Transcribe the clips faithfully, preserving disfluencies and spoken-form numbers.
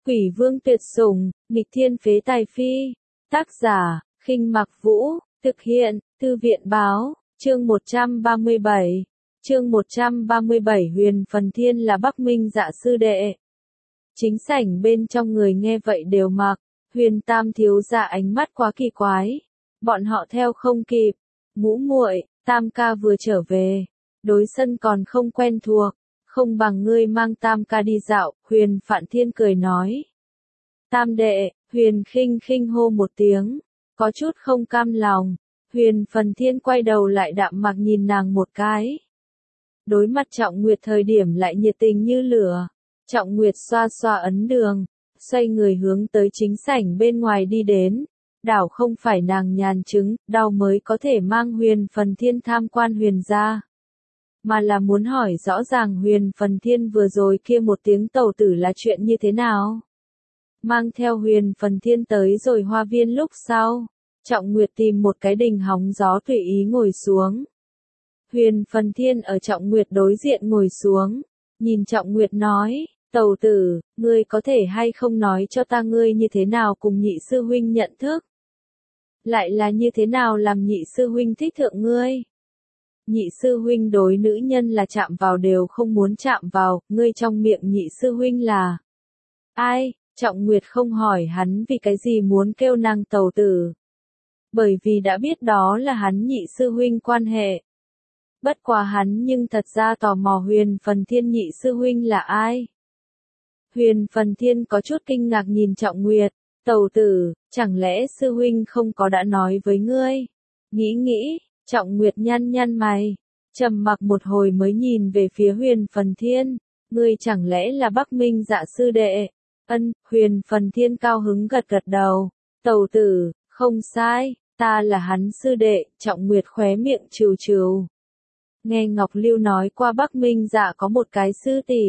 Quỷ vương tuyệt sủng, nghịch thiên phế tài phi. Tác giả, Khinh Mặc Vũ, thực hiện, Thư viện báo, chương một trăm ba mươi bảy. Chương một trăm ba mươi bảy Huyền Phần Thiên là Bắc Minh Dạ sư đệ. Chính sảnh bên trong người nghe vậy đều mặc, Huyền Tam thiếu gia ánh mắt quá kỳ quái. Bọn họ theo không kịp, ngũ muội, Tam ca vừa trở về, đối sân còn không quen thuộc, không bằng ngươi mang Tam ca đi dạo, Huyền Phạn Thiên cười nói. Tam đệ, Huyền khinh khinh hô một tiếng, có chút không cam lòng, Huyền Phần Thiên quay đầu lại đạm mạc nhìn nàng một cái. Đối mặt Trọng Nguyệt thời điểm lại nhiệt tình như lửa, Trọng Nguyệt xoa xoa ấn đường, xoay người hướng tới chính sảnh bên ngoài đi đến. Đảo không phải nàng nhàn chứng, đau mới có thể mang Huyền Phần Thiên tham quan Huyền gia, mà là muốn hỏi rõ ràng Huyền Phần Thiên vừa rồi kia một tiếng tẩu tử là chuyện như thế nào. Mang theo Huyền Phần Thiên tới rồi hoa viên lúc sau, Trọng Nguyệt tìm một cái đình hóng gió tùy ý ngồi xuống. Huyền Phần Thiên ở Trọng Nguyệt đối diện ngồi xuống, nhìn Trọng Nguyệt nói, tẩu tử, ngươi có thể hay không nói cho ta ngươi như thế nào cùng nhị sư huynh nhận thức? Lại là như thế nào làm nhị sư huynh thích thượng ngươi? Nhị sư huynh đối nữ nhân là chạm vào đều không muốn chạm vào, ngươi trong miệng nhị sư huynh là ai? Trọng Nguyệt không hỏi hắn vì cái gì muốn kêu nàng tẩu tử. Bởi vì đã biết đó là hắn nhị sư huynh quan hệ. Bất quá hắn nhưng thật ra tò mò Huyền Phần Thiên nhị sư huynh là ai? Huyền Phần Thiên có chút kinh ngạc nhìn Trọng Nguyệt, tẩu tử, chẳng lẽ sư huynh không có đã nói với ngươi? Nghĩ nghĩ, Trọng Nguyệt nhăn nhăn mày, trầm mặc một hồi mới nhìn về phía Huyền Phần Thiên, ngươi chẳng lẽ là Bắc Minh Dạ sư đệ? Ân, Huyền Phần Thiên cao hứng gật gật đầu, tẩu tử, không sai, ta là hắn sư đệ, Trọng Nguyệt khóe miệng trừ trừ. Nghe Ngọc Lưu nói qua Bắc Minh Dạ có một cái sư tỷ.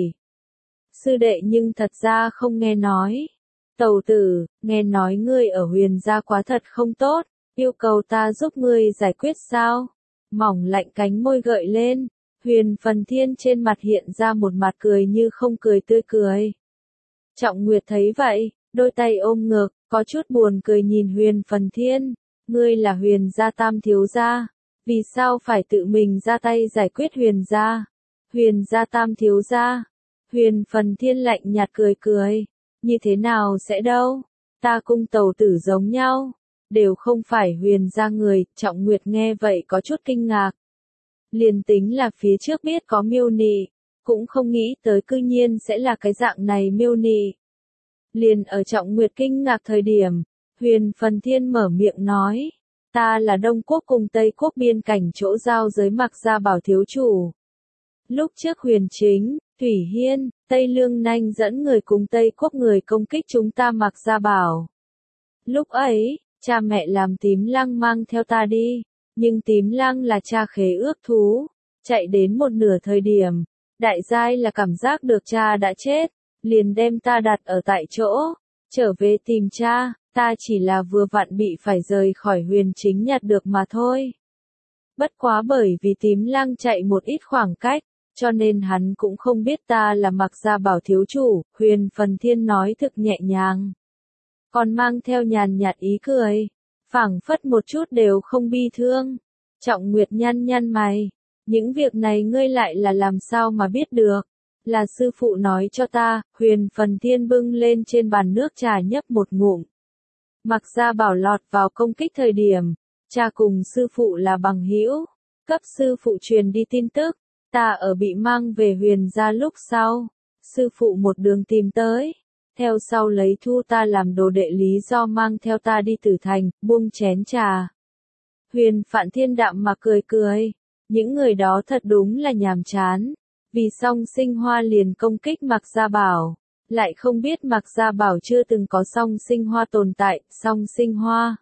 Sư đệ nhưng thật ra không nghe nói. Tẩu tử, nghe nói ngươi ở Huyền gia quá thật không tốt, yêu cầu ta giúp ngươi giải quyết sao? Mỏng lạnh cánh môi gợi lên, Huyền Phần Thiên trên mặt hiện ra một mặt cười như không cười tươi cười. Trọng Nguyệt thấy vậy, đôi tay ôm ngực, có chút buồn cười nhìn Huyền Phần Thiên, ngươi là Huyền gia tam thiếu gia, vì sao phải tự mình ra tay giải quyết Huyền gia? Huyền gia tam thiếu gia. Huyền Phần Thiên lạnh nhạt cười cười, như thế nào sẽ đâu? Ta cung tẩu tử giống nhau, đều không phải Huyền gia người. Trọng Nguyệt nghe vậy có chút kinh ngạc. Liền tính là phía trước biết có miêu nị, cũng không nghĩ tới cư nhiên sẽ là cái dạng này miêu nị. Liền ở Trọng Nguyệt kinh ngạc thời điểm, Huyền Phần Thiên mở miệng nói, ta là Đông Quốc cùng Tây Quốc biên cảnh chỗ giao giới Mặc Gia Bảo thiếu chủ. Lúc trước Huyền Chính, Thủy Hiên, Tây Lương Nanh dẫn người cùng Tây Quốc người công kích chúng ta Mặc Gia Bảo. Lúc ấy, cha mẹ làm Tím Lăng mang theo ta đi, nhưng Tím Lăng là cha khế ước thú, chạy đến một nửa thời điểm, đại giai là cảm giác được cha đã chết, liền đem ta đặt ở tại chỗ, trở về tìm cha, ta chỉ là vừa vặn bị phải rời khỏi Huyền Chính nhặt được mà thôi. Bất quá bởi vì Tím Lăng chạy một ít khoảng cách, cho nên hắn cũng không biết ta là Mặc Gia Bảo thiếu chủ. Huyền Phần Thiên nói thực nhẹ nhàng, còn mang theo nhàn nhạt ý cười, phảng phất một chút đều không bi thương. Trọng Nguyệt nhăn nhăn mày, những việc này ngươi lại là làm sao mà biết được? Là sư phụ nói cho ta. Huyền Phần Thiên bưng lên trên bàn nước trà nhấp một ngụm. Mặc Gia Bảo lọt vào công kích thời điểm, cha cùng sư phụ là bằng hữu, cấp sư phụ truyền đi tin tức, ta ở bị mang về Huyền gia lúc sau, sư phụ một đường tìm tới, theo sau lấy thu ta làm đồ đệ lý do mang theo ta đi Tử Thành, buông chén trà. Huyền Phạn Thiên đạm mà cười cười, những người đó thật đúng là nhàm chán, vì song sinh hoa liền công kích Mặc Gia Bảo, lại không biết Mặc Gia Bảo chưa từng có song sinh hoa tồn tại. Song sinh hoa.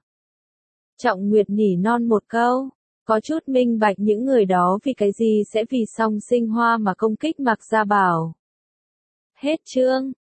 Trọng Nguyệt nỉ non một câu, có chút minh bạch những người đó vì cái gì sẽ vì song sinh hoa mà công kích Mặc Gia Bảo. Hết chương.